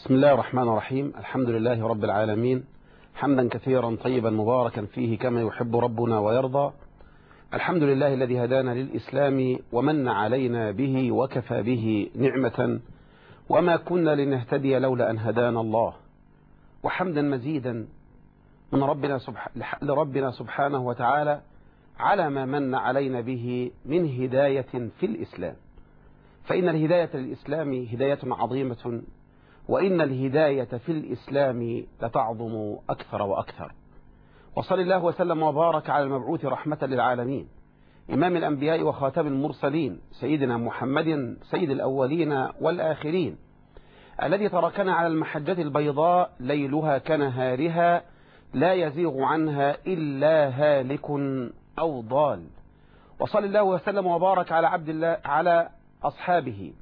بسم الله الرحمن الرحيم. الحمد لله رب العالمين، حمدا كثيرا طيبا مباركا فيه كما يحب ربنا ويرضى. الحمد لله الذي هدانا للإسلام ومن علينا به وكفى به نعمة، وما كنا لنهتدي لولا أن هدانا الله. وحمدا مزيدا من لربنا سبحانه وتعالى على ما من علينا به من هداية في الإسلام، فإن الهداية للإسلام هداية عظيمة، وإن الهداية في الإسلام لتعظم أكثر وأكثر. وصل الله وسلم وبارك على المبعوث رحمة للعالمين، إمام الأنبياء وخاتم المرسلين، سيدنا محمد سيد الأولين والآخرين، الذي تركنا على المحجة البيضاء ليلها كنهارها لا يزيغ عنها إلا هالك أو ضال. وصل الله وسلم وبارك على عبد الله على أصحابه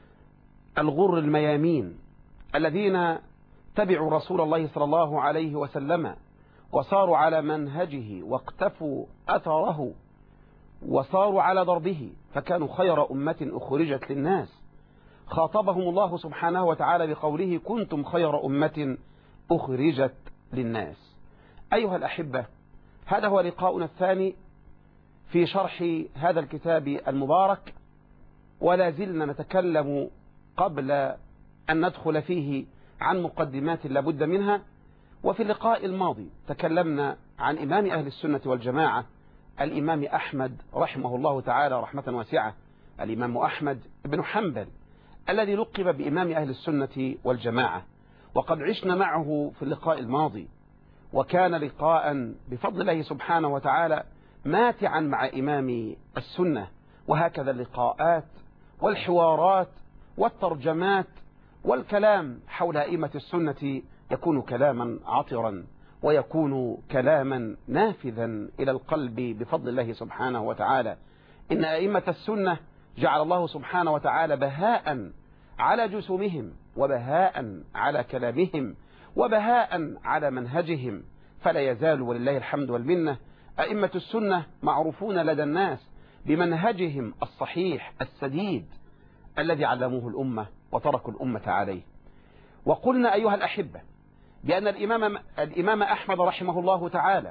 الغر الميامين الذين تبعوا رسول الله صلى الله عليه وسلم وصاروا على منهجه واقتفوا أثره وصاروا على ضربه، فكانوا خير أمة أخرجت للناس. خاطبهم الله سبحانه وتعالى بقوله: كنتم خير أمة أخرجت للناس. أيها الأحبة، هذا هو لقاؤنا الثاني في شرح هذا الكتاب المبارك، ولا زلنا نتكلم قبل أن ندخل فيه عن مقدمات لابد منها. وفي اللقاء الماضي تكلمنا عن إمام أهل السنة والجماعة الإمام أحمد رحمه الله تعالى رحمة واسعة، الإمام أحمد بن حنبل الذي لقب بإمام أهل السنة والجماعة. وقد عشنا معه في اللقاء الماضي، وكان لقاء بفضل الله سبحانه وتعالى ماتعا مع إمام السنة. وهكذا اللقاءات والحوارات والترجمات والكلام حول أئمة السنة يكون كلاما عطرا، ويكون كلاما نافذا إلى القلب بفضل الله سبحانه وتعالى. إن أئمة السنة جعل الله سبحانه وتعالى بهاء على جسومهم، وبهاء على كلامهم، وبهاء على منهجهم، فلا يزال ولله الحمد والمنة أئمة السنة معروفون لدى الناس بمنهجهم الصحيح السديد الذي علموه الأمة وتركوا الأمة عليه. وقلنا أيها الأحبة بأن الإمام أحمد رحمه الله تعالى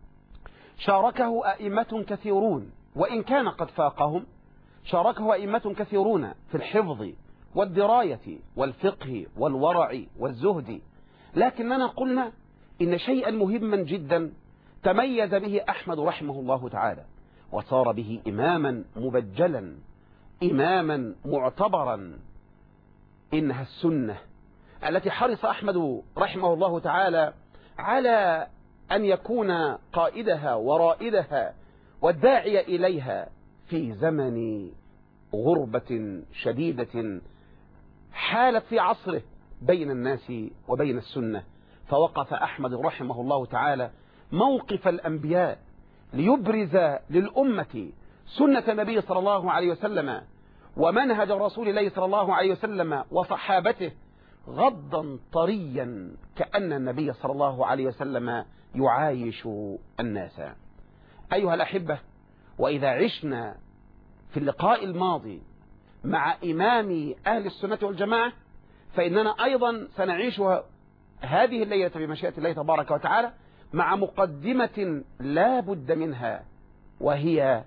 شاركه أئمة كثيرون، وإن كان قد فاقهم شاركه أئمة كثيرون في الحفظ والدراية والفقه والورع والزهد، لكننا قلنا إن شيئا مهما جدا تميز به أحمد رحمه الله تعالى وصار به إماما مبجلا، إماما معتبرا. إنها السنة التي حرص أحمد رحمه الله تعالى على أن يكون قائدها ورائدها والداعي إليها في زمن غربة شديدة حالت في عصره بين الناس وبين السنة. فوقف أحمد رحمه الله تعالى موقف الأنبياء ليبرز للأمة سنة النبي صلى الله عليه وسلم ومنهج رسول الله صلى الله عليه وسلم وصحابته غضا طريا، كأن النبي صلى الله عليه وسلم يعايش الناس. أيها الأحبة، وإذا عشنا في اللقاء الماضي مع إمام أهل السنة والجماعة، فإننا أيضا سنعيش هذه الليلة بمشيئة الله تبارك وتعالى مع مقدمة لا بد منها، وهي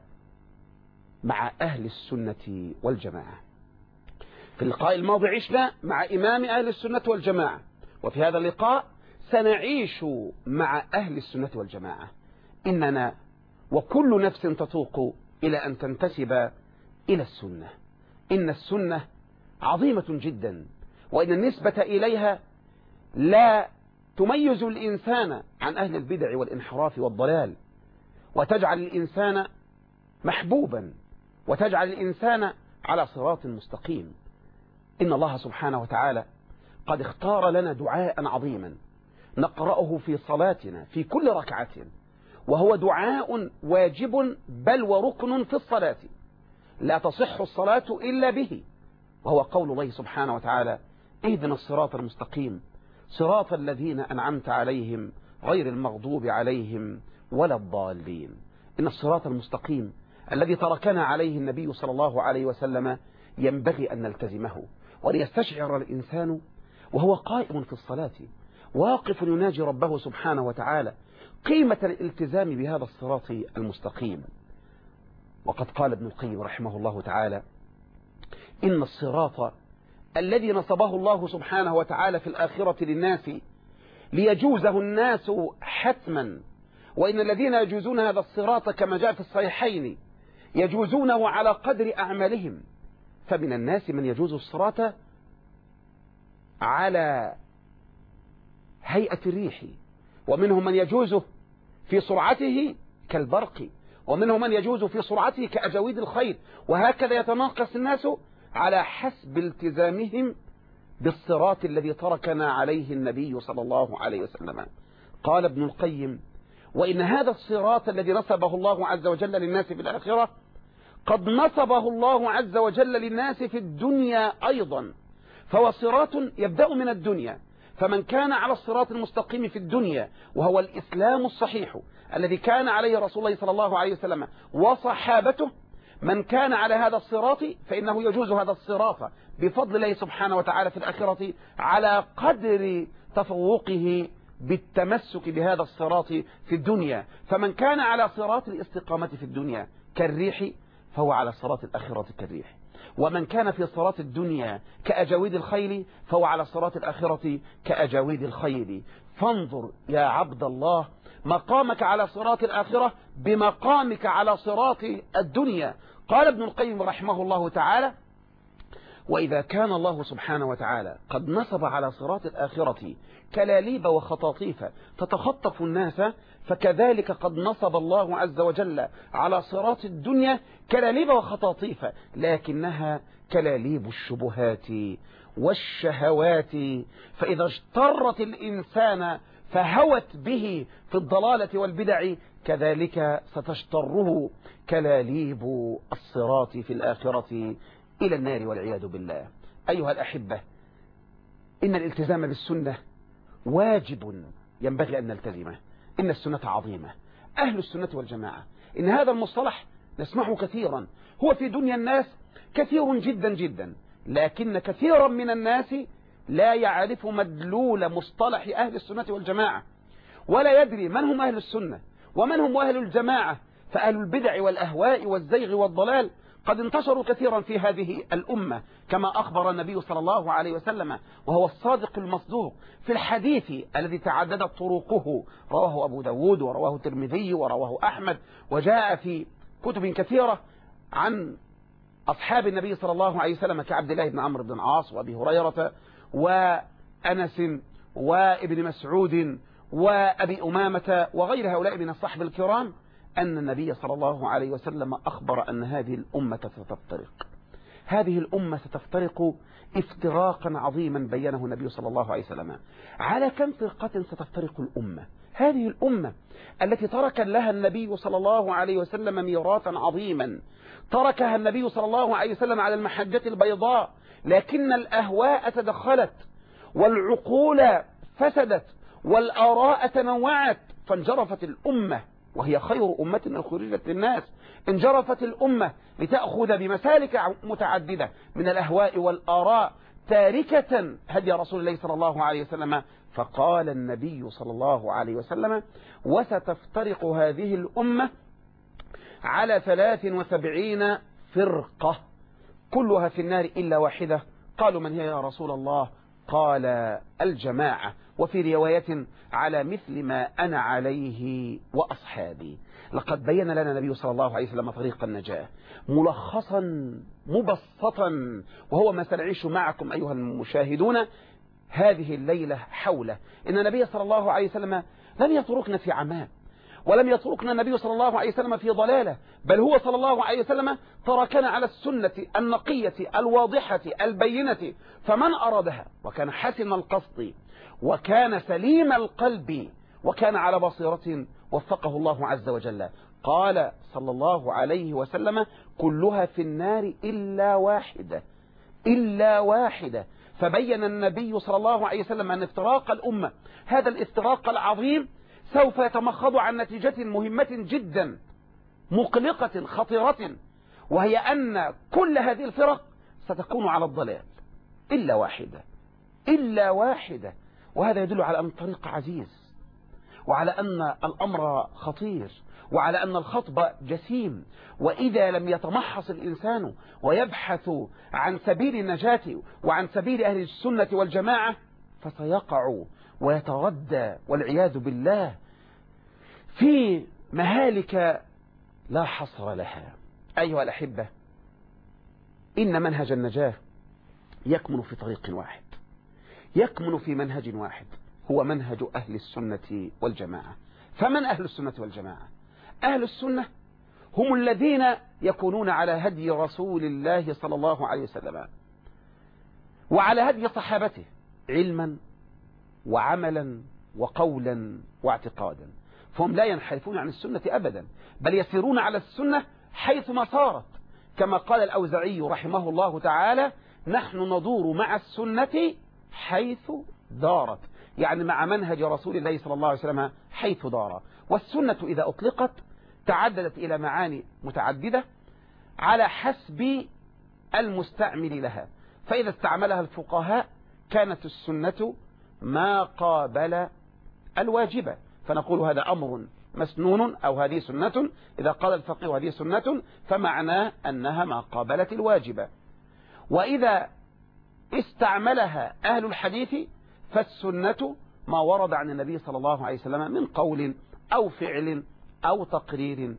مع أهل السنة والجماعة. في اللقاء الماضي عشنا مع إمام أهل السنة والجماعة، وفي هذا اللقاء سنعيش مع أهل السنة والجماعة. إننا وكل نفس تتوق إلى أن تنتسب إلى السنة. إن السنة عظيمة جدا، وإن النسبة إليها لا تميز الإنسان عن أهل البدع والانحراف والضلال، وتجعل الإنسان محبوبا، وتجعل الإنسان على صراط مستقيم. إن الله سبحانه وتعالى قد اختار لنا دعاء عظيما نقرأه في صلاتنا في كل ركعة، وهو دعاء واجب بل وركن في الصلاة، لا تصح الصلاة إلا به، وهو قول الله سبحانه وتعالى: اهدنا الصراط المستقيم صراط الذين أنعمت عليهم غير المغضوب عليهم ولا الضالين. إن الصراط المستقيم الذي تركنا عليه النبي صلى الله عليه وسلم ينبغي أن نلتزمه، وليستشعر الإنسان وهو قائم في الصلاة واقف يناجي ربه سبحانه وتعالى قيمة الالتزام بهذا الصراط المستقيم. وقد قال ابن القيم رحمه الله تعالى: إن الصراط الذي نصبه الله سبحانه وتعالى في الآخرة للناس ليجوزه الناس حتما، وإن الذين يجوزون هذا الصراط كما جاء في الصحيحين يجوزونه على قدر أعمالهم. فمن الناس من يجوز الصراط على هيئة الريح، ومنهم من يجوزه في سرعته كالبرق، ومنهم من يجوز في سرعته كأجاويد الخيل، وهكذا يتناقص الناس على حسب التزامهم بالصراط الذي تركنا عليه النبي صلى الله عليه وسلم. قال ابن القيم: وإن هذا الصراط الذي نصبه الله عز وجل للناس في الآخرة قد نصبه الله عز وجل للناس في الدنيا أيضا، فهو صراط يبدأ من الدنيا، فمن كان على الصراط المستقيم في الدنيا وهو الإسلام الصحيح الذي كان عليه رسول الله صلى الله عليه وسلم وصحابته، من كان على هذا الصراط فإنه يجوز هذا الصراط بفضل الله سبحانه وتعالى في الآخرة على قدر تفوقه بالتمسك بهذا الصراط في الدنيا. فمن كان على صراط الاستقامة في الدنيا كالريح فهو على صراط الآخرة كالريح، ومن كان في صراط الدنيا كأجاويد الخيل فهو على صراط الآخرة كأجاويد الخيل. فانظر يا عبد الله مقامك على صراط الآخرة بمقامك على صراط الدنيا. قال ابن القيم رحمه الله تعالى: وإذا كان الله سبحانه وتعالى قد نصب على صراط الآخرة كلاليب وخطاطيف تتخطف الناس، فكذلك قد نصب الله عز وجل على صراط الدنيا كلاليب وخطاطيف، لكنها كلاليب الشبهات والشهوات، فإذا اجترت الإنسان فهوت به في الضلالة والبدع كذلك ستجتره كلاليب الصراط في الآخرة إلى النار والعياذ بالله. أيها الأحبة، إن الالتزام بالسنة واجب ينبغي أن نلتزمه. إن السنة عظيمة. أهل السنة والجماعة، إن هذا المصطلح نسمعه كثيرا، هو في دنيا الناس كثير جدا جدا، لكن كثيرا من الناس لا يعرف مدلول مصطلح أهل السنة والجماعة، ولا يدري من هم أهل السنة ومن هم أهل الجماعة. فأهل البدع والأهواء والزيغ والضلال قد انتشروا كثيرا في هذه الأمة، كما أخبر النبي صلى الله عليه وسلم وهو الصادق المصدوق في الحديث الذي تعددت طرقه، رواه أبو داود ورواه الترمذي ورواه أحمد، وجاء في كتب كثيرة عن أصحاب النبي صلى الله عليه وسلم كعبد الله بن عمرو بن العاص وأبي هريرة وأنس وابن مسعود وأبي أمامة وغير هؤلاء من الصحب الكرام، أن النبي صلى الله عليه وسلم أخبر أن هذه الأمة ستفترق. هذه الأمة ستفترق افتراقا عظيما بينه النبي صلى الله عليه وسلم. على كم فرقة ستفترق الأمة؟ هذه الأمة التي ترك لها النبي صلى الله عليه وسلم ميراثا عظيما، تركها النبي صلى الله عليه وسلم على المحجة البيضاء، لكن الأهواء تدخلت والعقول فسدت والآراء تنوعت، فانجرفت الأمة وهي خير أمة أخرجت للناس. انجرفت الأمة لتأخذ بمسالك متعددة من الأهواء والآراء، تاركة هدي رسول الله صلى الله عليه وسلم. فقال النبي صلى الله عليه وسلم: وستفترق هذه الأمة على 73 فرقة كلها في النار إلا واحدة. قالوا: من هي يا رسول الله؟ قال: الجماعة. وفي رواية: على مثل ما أنا عليه وأصحابي. لقد بين لنا النبي صلى الله عليه وسلم طريق النجاة ملخصا مبسطا، وهو ما سنعيش معكم أيها المشاهدون هذه الليلة حوله. إن النبي صلى الله عليه وسلم لم يتركنا في عماه، ولم يتركنا النبي صلى الله عليه وسلم في ضلالة، بل هو صلى الله عليه وسلم تركنا على السنة النقية الواضحة البينة. فمن أرادها وكان حسن القصد وكان سليم القلب وكان على بصيرة وفقه الله عز وجل. قال صلى الله عليه وسلم: كلها في النار إلا واحدة، إلا واحدة. فبين النبي صلى الله عليه وسلم أن افتراق الأمة، هذا الافتراق العظيم، سوف يتمخض عن نتيجة مهمة جدا مقلقة خطيرة، وهي أن كل هذه الفرق ستكون على الضلال إلا واحدة. إلا واحدة. وهذا يدل على أن الطريق عزيز، وعلى أن الأمر خطير، وعلى أن الخطب جسيم. وإذا لم يتمحص الإنسان ويبحث عن سبيل النجاة وعن سبيل أهل السنة والجماعة فسيقع ويتردى والعياذ بالله في مهالك لا حصر لها. أيها الأحبة، إن منهج النجاة يكمن في طريق واحد، يكمن في منهج واحد، هو منهج أهل السنة والجماعة. فمن أهل السنة والجماعة؟ أهل السنة هم الذين يكونون على هدي رسول الله صلى الله عليه وسلم وعلى هدي صحابته علما وعملا وقولا واعتقادا، فهم لا ينحرفون عن السنة أبدا، بل يسيرون على السنة حيثما صارت، كما قال الأوزعي رحمه الله تعالى: نحن ندور مع السنة حيث دارت، يعني مع منهج رسول الله صلى الله عليه وسلم حيث دار. والسنة إذا أطلقت تعددت إلى معاني متعددة على حسب المستعمل لها. فإذا استعملها الفقهاء كانت السنة ما قابل الواجبة، فنقول هذا أمر مسنون أو هذه سنة. إذا قال الفقيه هذه سنة فمعناه أنها ما قابلت الواجبة. وإذا استعملها أهل الحديث فالسنة ما ورد عن النبي صلى الله عليه وسلم من قول أو فعل أو تقرير.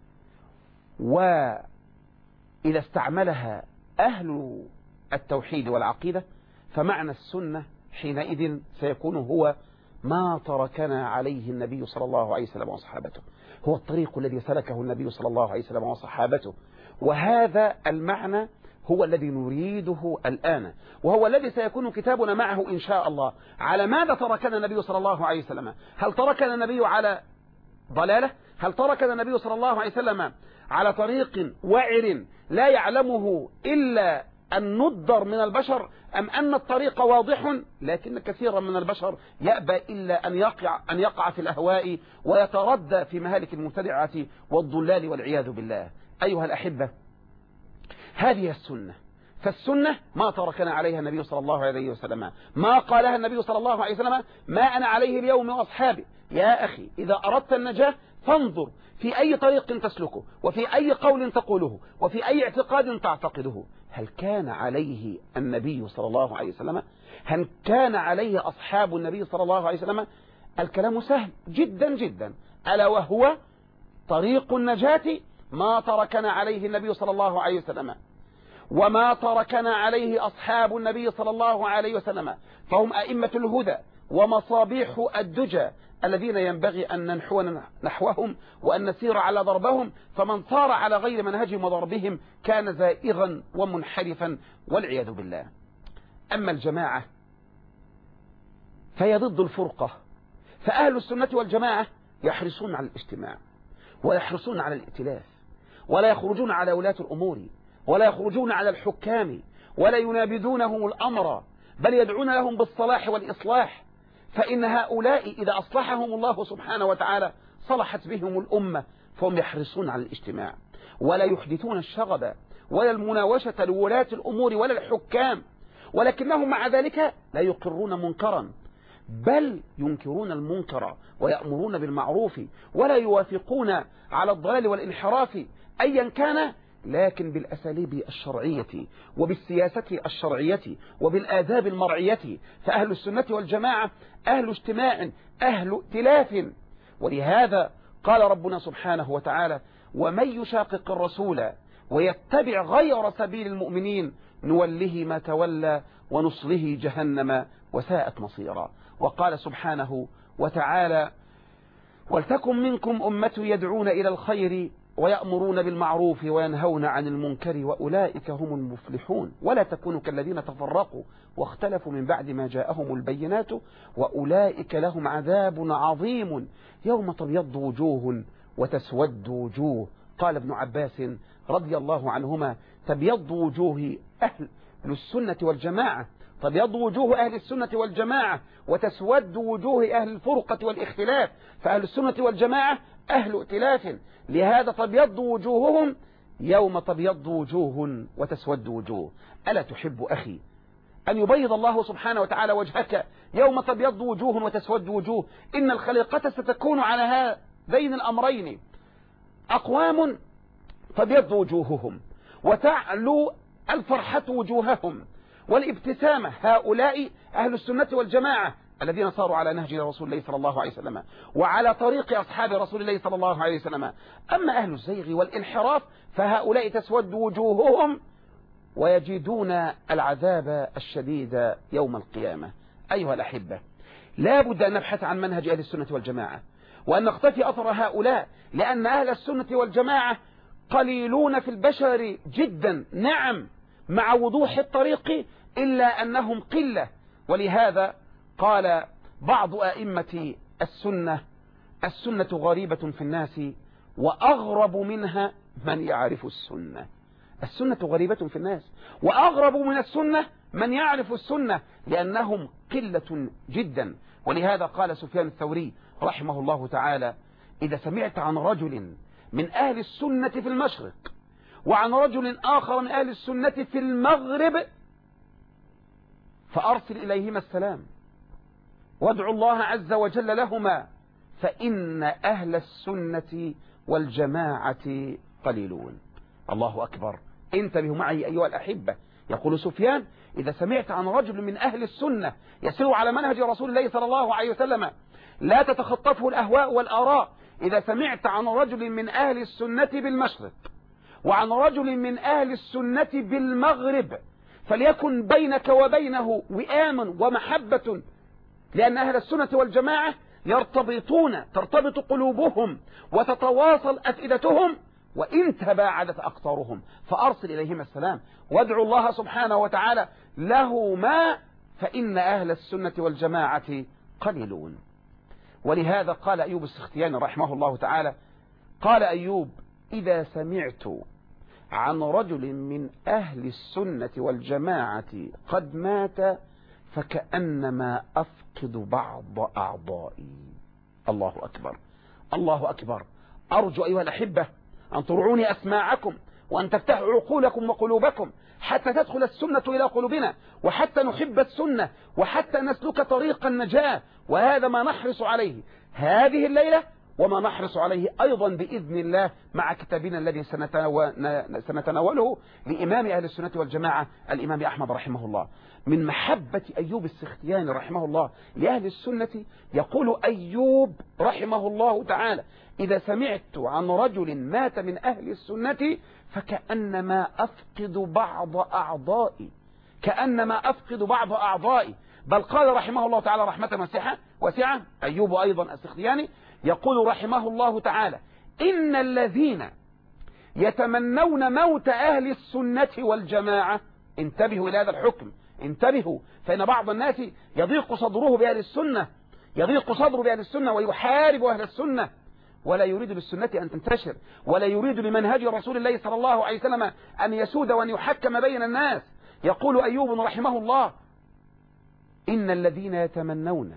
وإذا استعملها أهل التوحيد والعقيدة فمعنى السنة حينئذ سيكون هو ما تركنا عليه النبي صلى الله عليه وسلم وصحابته، هو الطريق الذي سلكه النبي صلى الله عليه وسلم وصحابته. وهذا المعنى هو الذي نريده الآن، وهو الذي سيكون كتابنا معه إن شاء الله. على ماذا تركنا النبي صلى الله عليه وسلم؟ هل تركنا النبي على ضلالة؟ هل تركنا النبي صلى الله عليه وسلم على طريق وعر لا يعلمه إلا الندر من البشر، أم أن الطريق واضح لكن كثيرا من البشر يأبى إلا أن يقع في الأهواء ويتردى في مهالك المبتدعة والضلال والعياذ بالله؟ أيها الأحبة، هذه السنة. فالسنة ما تركنا عليها النبي صلى الله عليه وسلم، ما قالها النبي صلى الله عليه وسلم: ما أنا عليه اليوم وأصحابي. يا أخي، إذا أردت النجاة فانظر في أي طريق تسلكه، وفي أي قول تقوله، وفي أي اعتقاد تعتقده. هل كان عليه النبي صلى الله عليه وسلم؟ هل كان عليه أصحاب النبي صلى الله عليه وسلم؟ الكلام سهل جدا جدا، ألا وهو طريق النجاة ما تركنا عليه النبي صلى الله عليه وسلم وما تركنا عليه أصحاب النبي صلى الله عليه وسلم، فهم أئمة الهدى ومصابيح الدجى الذين ينبغي أن ننحو نحوهم وأن نسير على ضربهم. فمن صار على غير منهجهم وضربهم كان زائغا ومنحرفا والعياذ بالله. أما الجماعة فهي ضد الفرقة، فأهل السنة والجماعة يحرصون على الاجتماع ويحرصون على الائتلاف، ولا يخرجون على ولاة الأمور، ولا يخرجون على الحكام، ولا ينابذونهم الأمر، بل يدعون لهم بالصلاح والإصلاح. فإن هؤلاء إذا أصلحهم الله سبحانه وتعالى صلحت بهم الأمة. فهم يحرصون على الاجتماع ولا يحدثون الشغب ولا المناوشة لولاة الأمور ولا الحكام، ولكنهم مع ذلك لا يقرون منكرا، بل ينكرون المنكر ويأمرون بالمعروف ولا يوافقون على الضلال والانحراف أيا كان، لكن بالأساليب الشرعية وبالسياسة الشرعية وبالآداب المرعية. فأهل السنة والجماعة أهل اجتماع أهل ائتلاف. ولهذا قال ربنا سبحانه وتعالى: ومن يشاقق الرسول ويتبع غير سبيل المؤمنين نوله ما تولى ونصله جهنم وساءت مصيرا. وقال سبحانه وتعالى: ولتكن منكم أمة يدعون إلى الخير ويأمرون بالمعروف وينهون عن المنكر وأولئك هم المفلحون ولا تكونوا كالذين تفرقوا واختلفوا من بعد ما جاءهم البينات وأولئك لهم عذاب عظيم يوم تبيض وجوه وتسود وجوه. قال ابن عباس رضي الله عنهما: تبيض وجوه أهل السنة والجماعة، تبيض وجوه أهل السنة والجماعة وتسود وجوه أهل الفرقة والاختلاف. فأهل السنة والجماعة أهل ائتلاف، لهذا تبيض وجوههم يوم تبيض وجوه وتسود وجوه. ألا تحب أخي أن يبيض الله سبحانه وتعالى وجهك يوم تبيض وجوه وتسود وجوه. إن الخليقة ستكون على هذين الأمرين، أقوام تبيض وجوههم وتعلو الفرحة وجوههم والابتسامة، هؤلاء أهل السنة والجماعة الذين صاروا على نهج رسول الله صلى الله عليه وسلم وعلى طريق أصحاب رسول الله صلى الله عليه وسلم. أما أهل الزيغ والانحراف فهؤلاء تسود وجوههم ويجدون العذاب الشديد يوم القيامة. أيها الأحبة، لا بد أن نبحث عن منهج أهل السنة والجماعة وأن نقتفي أثر هؤلاء، لأن أهل السنة والجماعة قليلون في البشر جدا، نعم مع وضوح الطريق، إلا أنهم قلة. ولهذا قال بعض أئمة السنة غريبة في الناس وأغرب منها من يعرف السنة. السنة غريبة في الناس وأغرب من السنة من يعرف السنة، لأنهم قلة جدا. ولهذا قال سفيان الثوري رحمه الله تعالى: إذا سمعت عن رجل من أهل السنة في المشرق وعن رجل آخر من أهل السنة في المغرب فأرسل إليهما السلام وادعوا الله عز وجل لهما، فإن أهل السنة والجماعة قليلون. الله أكبر، انتبهوا معي أيها الأحبة. يقول سفيان: إذا سمعت عن رجل من أهل السنة يسير على منهج رسول الله صلى الله عليه وسلم لا تتخطفه الأهواء والآراء، إذا سمعت عن رجل من أهل السنة بالمشرق وعن رجل من أهل السنة بالمغرب فليكن بينك وبينه وئام ومحبة، لأن أهل السنة والجماعة ترتبط قلوبهم وتتواصل أفئدتهم وإن تباعدت أقطارهم، فأرسل إليهما السلام وادعوا الله سبحانه وتعالى لهما، فإن أهل السنة والجماعة قليلون. ولهذا قال أيوب السختياني رحمه الله تعالى، قال أيوب: إذا سمعت عن رجل من أهل السنة والجماعة قد مات فكأنما أفقد بعض أعضائي. الله أكبر، الله أكبر. أرجو أيها الأحبة أن ترعوني أسماعكم وأن تفتحوا عقولكم وقلوبكم حتى تدخل السنة إلى قلوبنا وحتى نحب السنة وحتى نسلك طريق النجاة. وهذا ما نحرص عليه هذه الليلة وما نحرص عليه أيضا بإذن الله مع كتابنا الذي سنتناوله لإمام أهل السنة والجماعة الإمام أحمد رحمه الله. من محبة أيوب السختياني رحمه الله لأهل السنة يقول أيوب رحمه الله تعالى: إذا سمعت عن رجل مات من أهل السنة فكأنما أفقد بعض أعضائي، كأنما أفقد بعض أعضائي. بل قال رحمه الله تعالى رحمة واسعة أيوب أيضا السختياني يقول رحمه الله تعالى: إن الذين يتمنون موت أهل السنة والجماعة، انتبهوا إلى هذا الحكم، انتبهوا، فإن بعض الناس يضيق صدره بأهل السنة، يضيق صدره بأهل السنة ويحارب أهل السنة ولا يريد للسنة أن تنتشر ولا يريد لمنهج رسول الله صلى الله عليه وسلم أن يسود وأن يحكم بين الناس. يقول أيوب رحمه الله: إن الذين يتمنون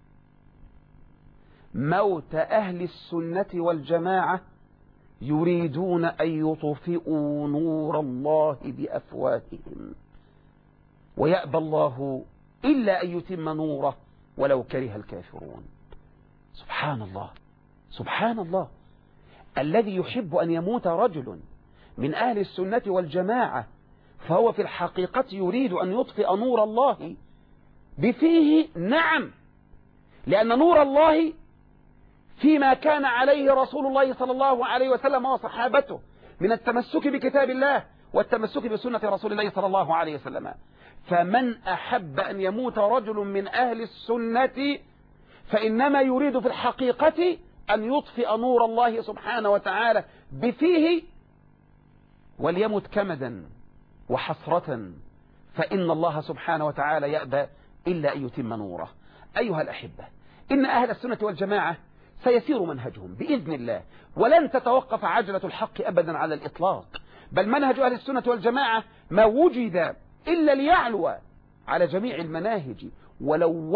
موت أهل السنة والجماعة يريدون أن يطفئوا نور الله بأفواههم ويأبى الله إلا أن يتم نوره ولو كره الكافرون. سبحان الله، سبحان الله. الذي يحب أن يموت رجل من أهل السنة والجماعة فهو في الحقيقة يريد أن يطفئ نور الله بفيه، نعم، لأن نور الله فيما كان عليه رسول الله صلى الله عليه وسلم وصحابته من التمسك بكتاب الله والتمسك بسنة رسول الله صلى الله عليه وسلم. فمن أحب أن يموت رجل من أهل السنة فإنما يريد في الحقيقة أن يطفئ نور الله سبحانه وتعالى بفيه وليمت كمدا وحسرة، فإن الله سبحانه وتعالى يأبى إلا أن يتم نوره. أيها الأحبة، إن أهل السنة والجماعة سيسير منهجهم بإذن الله ولن تتوقف عجلة الحق أبدا على الإطلاق، بل منهج أهل السنة والجماعة ما وجد إلا ليعلو على جميع المناهج. ولو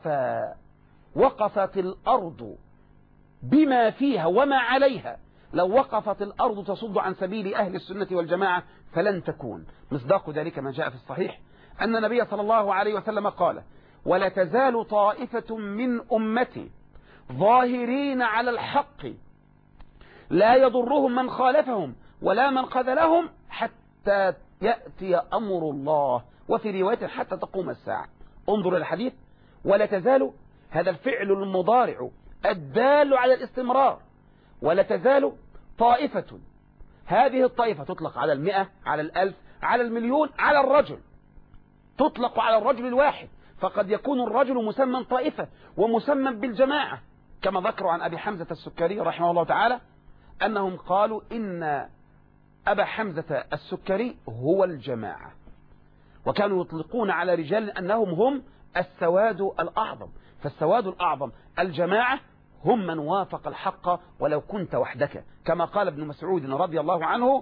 وقفت الأرض بما فيها وما عليها، لو وقفت الأرض تصد عن سبيل أهل السنة والجماعة فلن تكون. مصداق ذلك ما جاء في الصحيح أن النبي صلى الله عليه وسلم قال: ولا تزال طائفة من أمتي ظاهرين على الحق لا يضرهم من خالفهم ولا من خذلهم حتى يأتي أمر الله، وفي رواية حتى تقوم الساعة. انظر الحديث: ولا تزال، هذا الفعل المضارع الدال على الاستمرار. ولا تزال طائفة، هذه الطائفة تطلق على 100، على 1000، على 1,000,000، على الرجل، تطلق على الرجل الواحد، فقد يكون الرجل مسمى طائفة ومسمى بالجماعة، كما ذكروا عن أبي حمزة السكري رحمه الله تعالى أنهم قالوا إن أبا حمزة السكري هو الجماعة، وكانوا يطلقون على رجال أنهم هم السواد الأعظم، فالسواد الأعظم الجماعة هم من وافق الحق ولو كنت وحدك، كما قال ابن مسعود رضي الله عنه: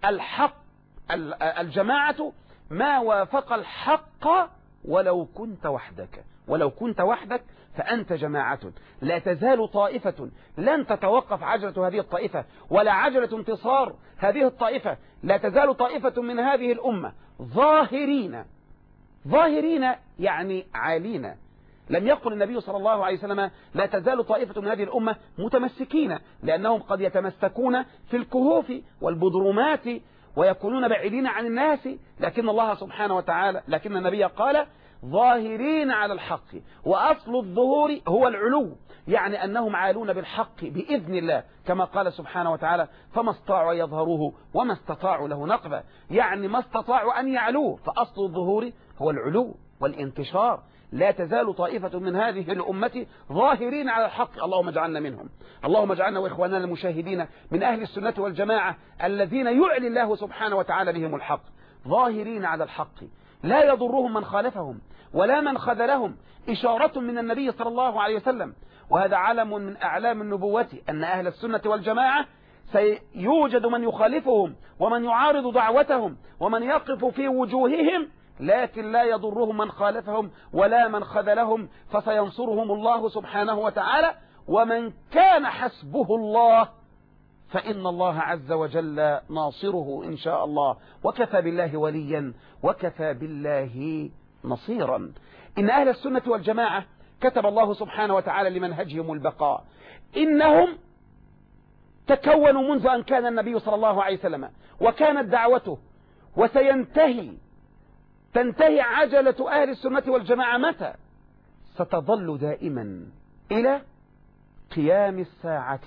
الجماعة ما وافق الحق ولو كنت وحدك، ولو كنت وحدك فأنت جماعة. لا تزال طائفة، لن تتوقف عجلة هذه الطائفة ولا عجلة انتصار هذه الطائفة، لا تزال طائفة من هذه الأمة ظاهرين، ظاهرين يعني عالين. لم يقل النبي صلى الله عليه وسلم لا تزال طائفة من هذه الأمة متمسكين، لأنهم قد يتمسكون في الكهوف والبدرومات ويكونون بعيدين عن الناس، لكن الله سبحانه وتعالى، لكن النبي قال ظاهرين على الحق، وأصل الظهور هو العلو، يعني أنهم عالون بالحق بإذن الله، كما قال سبحانه وتعالى: فما استطاعوا أن يظهروه وما استطاعوا له نقبا، يعني ما استطاعوا أن يعلوه، فأصل الظهور هو العلو والانتشار. لا تزال طائفة من هذه الأمة ظاهرين على الحق، اللهم اجعلنا منهم، اللهم اجعلنا وإخواننا المشاهدين من أهل السنة والجماعة الذين يعلي الله سبحانه وتعالى بهم الحق، ظاهرين على الحق لا يضرهم من خالفهم ولا من خذلهم، إشارة من النبي صلى الله عليه وسلم، وهذا علم من أعلام النبوة أن أهل السنة والجماعة سيوجد من يخالفهم ومن يعارض دعوتهم ومن يقف في وجوههم، لكن لا يضرهم من خالفهم ولا من خذلهم، فسينصرهم الله سبحانه وتعالى. ومن كان حسبه الله فإن الله عز وجل ناصره إن شاء الله، وكفى بالله وليا وكفى بالله نصيرا. إن أهل السنة والجماعة كتب الله سبحانه وتعالى لمنهجهم البقاء، إنهم تكونوا منذ أن كان النبي صلى الله عليه وسلم وكانت دعوته، تنتهي عجلة أهل السنة والجماعة متى؟ ستظل دائما إلى قيام الساعة،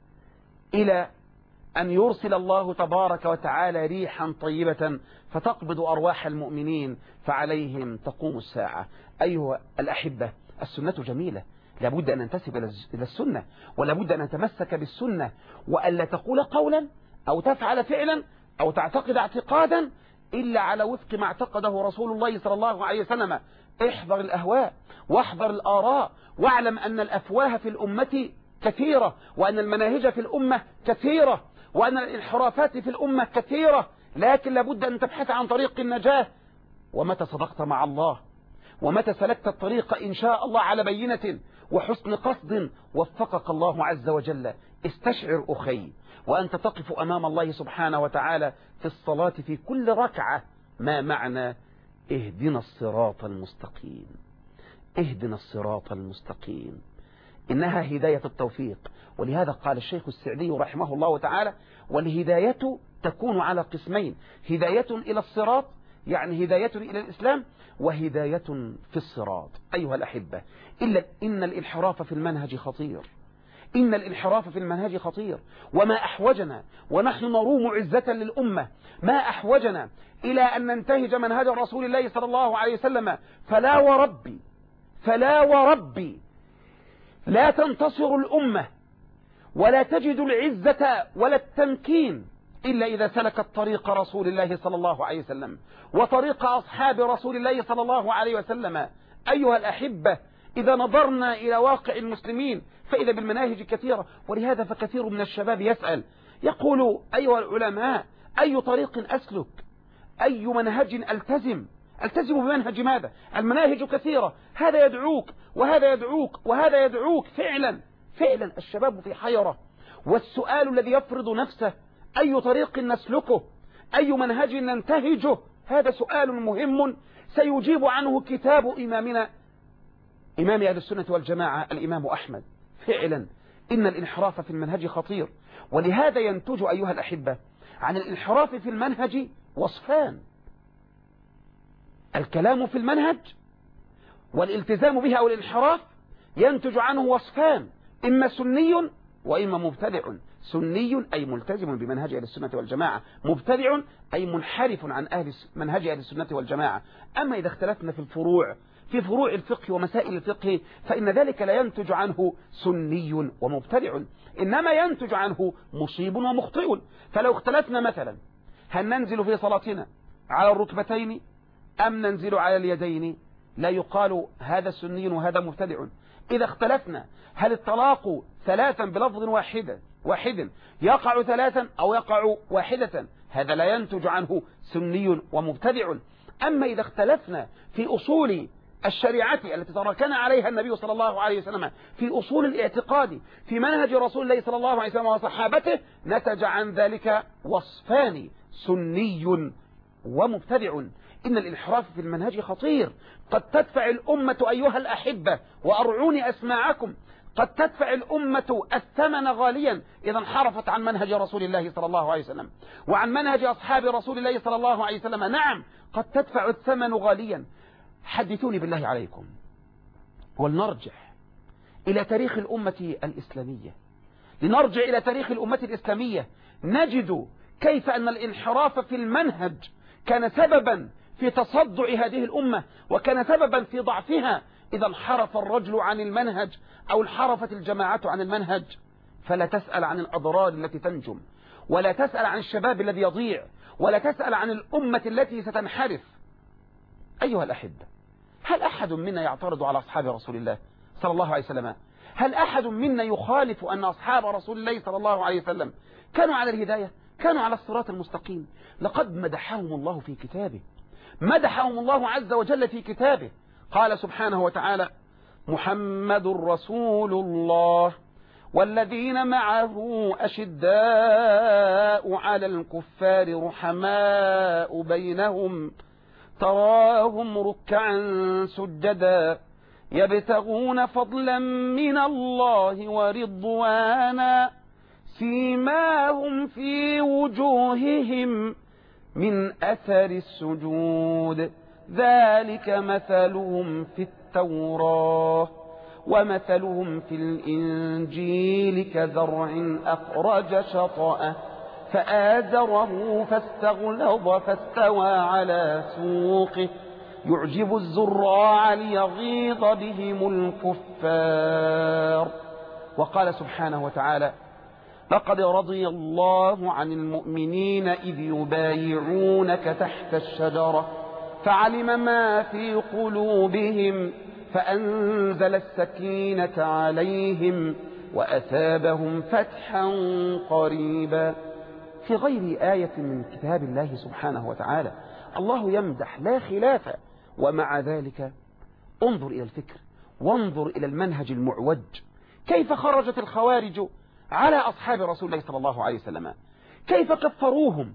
إلى أن يرسل الله تبارك وتعالى ريحا طيبة فتقبض أرواح المؤمنين فعليهم تقوم الساعة. أيها الأحبة، السنة جميلة، لابد أن ننتسب إلى السنة، ولابد أن نتمسك بالسنة، وألا تقول قولا أو تفعل فعلا أو تعتقد اعتقادا إلا على وفق ما اعتقده رسول الله صلى الله عليه وسلم. احذر الأهواء واحذر الآراء، واعلم أن الأفواه في الأمة كثيرة، وأن المناهج في الأمة كثيرة، وأن الانحرافات في الأمة كثيرة، لكن لابد أن تبحث عن طريق النجاة. ومتى صدقت مع الله ومتى سلكت الطريق إن شاء الله على بينة وحسن قصد وفقك الله عز وجل. استشعر أخي وأنت تقف أمام الله سبحانه وتعالى في الصلاة في كل ركعة ما معنى اهدنا الصراط المستقيم، اهدنا الصراط المستقيم، إنها هداية التوفيق. ولهذا قال الشيخ السعدي رحمه الله تعالى: والهداية تكون على قسمين، هداية إلى الصراط يعني هداية إلى الإسلام، وهداية في الصراط. أيها الأحبة، إن الانحراف في المنهج خطير، إن الانحراف في المنهج خطير، وما أحوجنا ونحن نروم عزة للأمة، ما أحوجنا إلى أن ننتهج منهج رسول الله صلى الله عليه وسلم. فلا وربي، فلا وربي لا تنتصر الأمة ولا تجد العزة ولا التمكين إلا إذا سلكت طريق رسول الله صلى الله عليه وسلم وطريق أصحاب رسول الله صلى الله عليه وسلم. أيها الأحبة، إذا نظرنا إلى واقع المسلمين فإذا بالمناهج كثيرة، ولهذا فكثير من الشباب يسأل يقول: أيها العلماء، أي طريق أسلك؟ أي منهج ألتزم بمنهج ماذا؟ المناهج كثيرة، هذا يدعوك وهذا يدعوك وهذا يدعوك. فعلا الشباب في حيرة، والسؤال الذي يفرض نفسه: أي طريق نسلكه؟ أي منهج ننتهجه؟ هذا سؤال مهم سيجيب عنه كتاب إمامنا إمام أهل السنة والجماعة الإمام أحمد. فعلا إن الانحراف في المنهج خطير، ولهذا ينتج أيها الأحبة عن الانحراف في المنهج وصفان: الكلام في المنهج والالتزام به أو الانحراف ينتج عنه وصفان: إما سني وإما مبتدع. سني أي ملتزم بمنهج أهل السنة والجماعة، مبتدع أي منحرف عن منهج أهل السنة والجماعة. أما إذا اختلفنا في فروع الفقه ومسائل الفقه فإن ذلك لا ينتج عنه سني ومبتدع، إنما ينتج عنه مصيب ومخطئ. فلو اختلفنا مثلا هل ننزل في صلاتنا على الركبتين أم ننزل على اليدين، لا يقال هذا سني وهذا مبتدع. إذا اختلفنا هل الطلاق ثلاثا بلفظ واحد يقع ثلاثا أو يقع واحدة، هذا لا ينتج عنه سني ومبتدع. أما إذا اختلفنا في أصول الشريعة التي تركنا عليها النبي صلى الله عليه وسلم، في أصول الاعتقاد، في منهج رسول الله صلى الله عليه وسلم وصحابته، نتج عن ذلك وصفان: سني ومبتدع. إن الانحراف في المنهج خطير، قد تدفع الأمة أيها الأحبة، وأرعوني أسماعكم، قد تدفع الأمة الثمن غاليا إذا انحرفت عن منهج رسول الله صلى الله عليه وسلم وعن منهج أصحاب رسول الله صلى الله عليه وسلم. نعم، قد تدفع الثمن غاليا. حدثوني بالله عليكم ولنرجع إلى تاريخ الأمة الإسلامية، لنرجع إلى تاريخ الأمة الإسلامية، نجد كيف أن الانحراف في المنهج كان سببا في تصدع هذه الأمة، وكان سببا في ضعفها. إذا انحرف الرجل عن المنهج أو انحرفت الجماعة عن المنهج، فلا تسأل عن الأضرار التي تنجم، ولا تسأل عن الشباب الذي يضيع، ولا تسأل عن الأمة التي ستنحرف. أيها الأحبة، هل أحد منا يعترض على أصحاب رسول الله صلى الله عليه وسلم؟ هل أحد منا يخالف أن أصحاب رسول الله صلى الله عليه وسلم كانوا على الهداية، كانوا على الصراط المستقيم؟ لقد مدحهم الله في كتابه، مدحهم الله عز وجل في كتابه. قال سبحانه وتعالى: محمد رسول الله والذين معه أشداء على الكفار رحماء بينهم تراهم ركعا سجدا يبتغون فضلا من الله ورضوانا سيماهم في وجوههم من أثر السجود ذلك مثلهم في التوراة ومثلهم في الإنجيل كزرع أخرج شطأه فآزره فاستغلظ فاستوى على سوقه يعجب الزراع ليغيظ بهم الكفار. وقال سبحانه وتعالى: لقد رضي الله عن المؤمنين إذ يبايعونك تحت الشجرة فعلم ما في قلوبهم فأنزل السكينة عليهم وأثابهم فتحا قريبا. في غير آية من كتاب الله سبحانه وتعالى الله يمدح لا خلاف، ومع ذلك انظر إلى الفكر وانظر إلى المنهج المعوج. كيف خرجت الخوارج على أصحاب رسول الله صلى الله عليه وسلم؟ كيف كفروهم،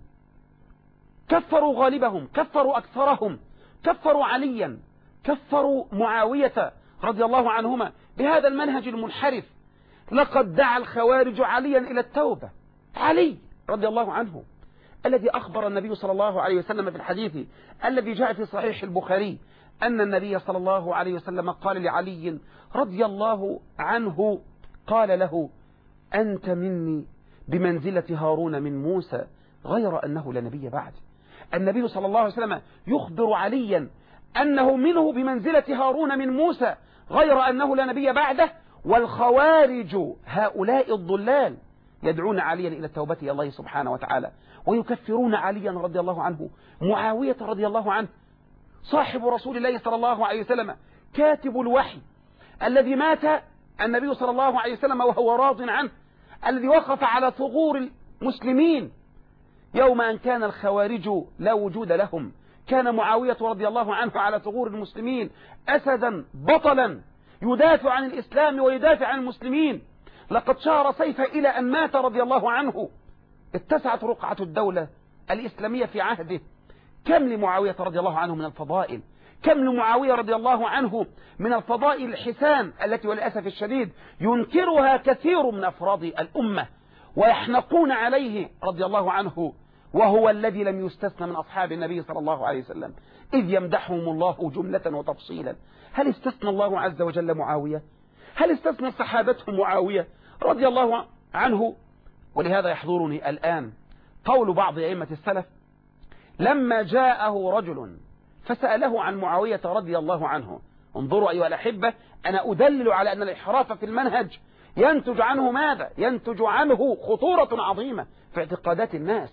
كفروا غالبهم، كفروا أكثرهم، كفروا عليا، كفروا معاوية رضي الله عنهما بهذا المنهج المنحرف. لقد دعا الخوارج عليا إلى التوبة، علي رضي الله عنه الذي أخبر النبي صلى الله عليه وسلم في الحديث الذي جاء في صحيح البخاري أن النبي صلى الله عليه وسلم قال لعلي رضي الله عنه، قال له: أنت مني بمنزلة هارون من موسى غير أنه لا نبي بعد. النبي صلى الله عليه وسلم يخبر عليا أنه منه بمنزلة هارون من موسى غير أنه لا نبي بعده. والخوارج هؤلاء الضلال يدعون عليا إلى التوبة إلى الله سبحانه وتعالى، ويكفرون عليا رضي الله عنه، معاوية رضي الله عنه، صاحب رسول الله صلى الله عليه وسلم، كاتب الوحي، الذي مات النبي صلى الله عليه وسلم وهو راض عنه، الذي وقف على ثغور المسلمين يوم أن كان الخوارج لا وجود لهم. كان معاوية رضي الله عنه على ثغور المسلمين أسدا بطلا يدافع عن الإسلام ويدافع عن المسلمين. لقد شار سيفه إلى أن مات رضي الله عنه. اتسعت رقعة الدولة الإسلامية في عهده. كم لمعاوية رضي الله عنه من الفضائل، كم لمعاوية رضي الله عنه من الفضائل الحسان التي وللأسف الشديد ينكرها كثير من أفراد الأمة ويحنقون عليه رضي الله عنه، وهو الذي لم يستثنى من أصحاب النبي صلى الله عليه وسلم إذ يمدحهم الله جملة وتفصيلا. هل استثنى الله عز وجل معاوية؟ هل استثنى صحابته معاوية رضي الله عنه؟ ولهذا يحضرني الآن قول بعض أئمة السلف لما جاءه رجل فسأله عن معاوية رضي الله عنه. انظروا أيها الأحبة، أنا أدلل على أن الانحراف في المنهج ينتج عنه ماذا؟ ينتج عنه خطورة عظيمة في اعتقادات الناس،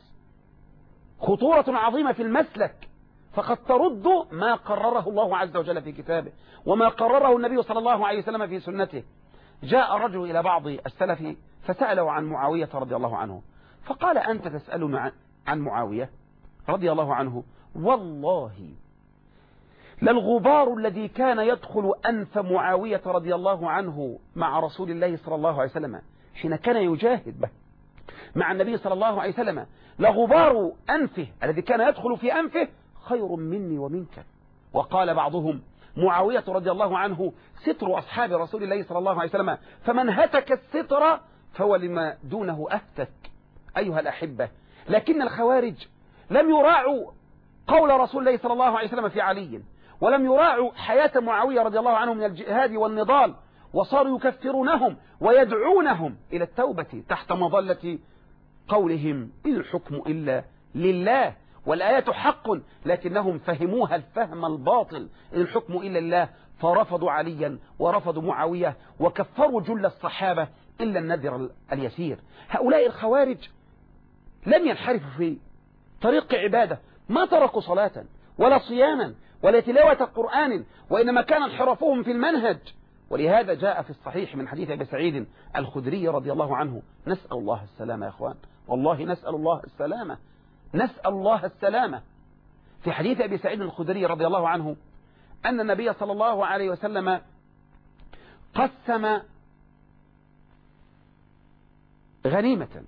خطورة عظيمة في المسلك، فقد ترد ما قرره الله عز وجل في كتابه وما قرره النبي صلى الله عليه وسلم في سنته. جاء رجل إلى بعض السلف فسأله عن معاوية رضي الله عنه، فقال أنت تسألني عن معاوية رضي الله عنه؟ والله للغبار الذي كان يدخل أنف معاوية رضي الله عنه مع رسول الله صلى الله عليه وسلم حين كان يجاهد به مع النبي صلى الله عليه وسلم، لغبار أنفه الذي كان يدخل في أنفه خير مني ومنك. وقال بعضهم معاوية رضي الله عنه ستر أصحاب رسول الله صلى الله عليه وسلم، فمن هتك الستر فهو لما دونه أهتك. أيها الأحبة، لكن الخوارج لم يراعوا قول رسول الله صلى الله عليه وسلم في علي، ولم يراعوا حياة معاوية رضي الله عنه من الجهاد والنضال، وصاروا يكفرونهم ويدعونهم إلى التوبة تحت مظلة قولهم إن الحكم إلا لله، والآيات حق لكنهم فهموها الفهم الباطل، إن الحكم إلا لله، فرفضوا عليا ورفضوا معاوية وكفروا جل الصحابة إلا النذر اليسير. هؤلاء الخوارج لم ينحرفوا في طريق عبادة، ما تركوا صلاة ولا صياما ولا تلاوة قرآن، وإنما كان انحرافهم في المنهج. ولهذا جاء في الصحيح من حديث أبي سعيد الخدري رضي الله عنه، نسأل الله السلامة يا أخوان، والله نسأل الله السلامة، نسأل الله السلامة. في حديث أبي سعيد الخدري رضي الله عنه أن النبي صلى الله عليه وسلم قسم غنيمة،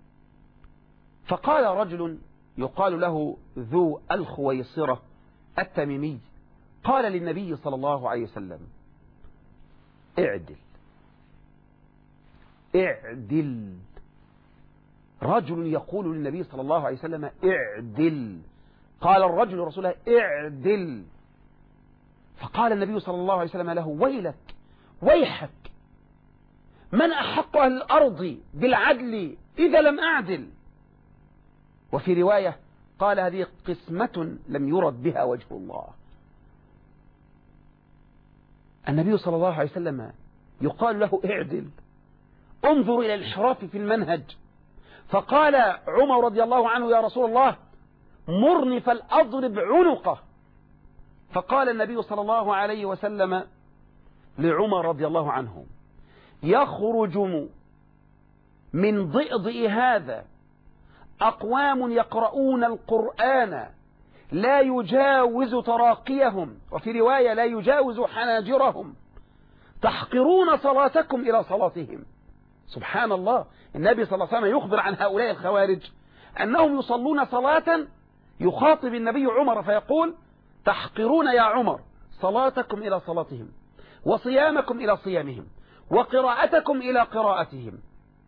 فقال رجل يقال له ذو الخويصرة التميمي، قال للنبي صلى الله عليه وسلم اعدل اعدل. رجل يقول للنبي صلى الله عليه وسلم اعدل، قال الرجل رسول الله اعدل، فقال النبي صلى الله عليه وسلم له ويلك ويحك، من أحق أهل الأرض بالعدل إذا لم أعدل؟ وفي رواية قال هذه قسمة لم يرد بها وجه الله. النبي صلى الله عليه وسلم يقال له اعدل. انظر إلى الانحراف في المنهج. فقال عمر رضي الله عنه يا رسول الله مرني فلأضرب عنقه، فقال النبي صلى الله عليه وسلم لعمر رضي الله عنه يخرج من ضئضئ هذا أقوام يقرؤون القرآن لا يجاوز تراقيهم، وفي رواية لا يجاوز حناجرهم، تحقرون صلاتكم إلى صلاتهم. سبحان الله، النبي صلى الله عليه وسلم يخبر عن هؤلاء الخوارج أنهم يصلون صلاة، يخاطب النبي عمر فيقول تحقرون يا عمر صلاتكم إلى صلاتهم، وصيامكم إلى صيامهم، وقراءتكم إلى قراءتهم.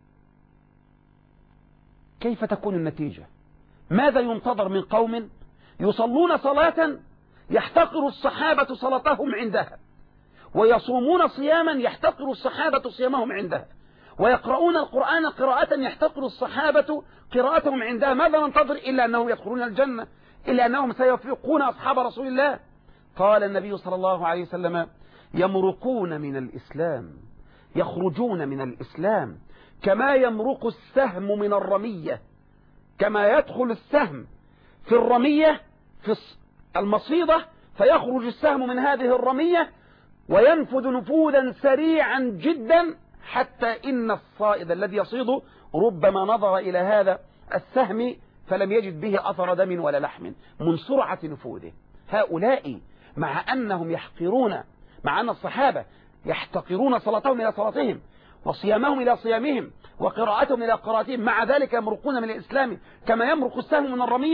كيف تكون النتيجة؟ ماذا ينتظر من قوم يصلون صلاة يحتقر الصحابة صلاتهم عندها، ويصومون صياما يحتقر الصحابة صيامهم عندها، ويقرؤون القرآن قراءة يحتقر الصحابة قراءتهم عندها؟ ماذا ننتظر إلا أنهم يدخلون الجنة، إلا أنهم سيفرقون أصحاب رسول الله؟ قال النبي صلى الله عليه وسلم يمرقون من الإسلام، يخرجون من الإسلام كما يمرق السهم من الرمية، كما يدخل السهم في الرمية في المصيدة فيخرج السهم من هذه الرمية وينفذ نفوذا سريعا جدا، حتى إن الصائد الذي يصيد ربما نظر إلى هذا السهم فلم يجد به أثر دم ولا لحم من سرعة نفوذه. هؤلاء مع أنهم يحقرون، مع أن الصحابة يحتقرون صلاتهم إلى صلاتهم وصيامهم إلى صيامهم وقراءتهم إلى قراءتهم، مع ذلك يمرقون من الإسلام كما يمرق السهم من الرمية.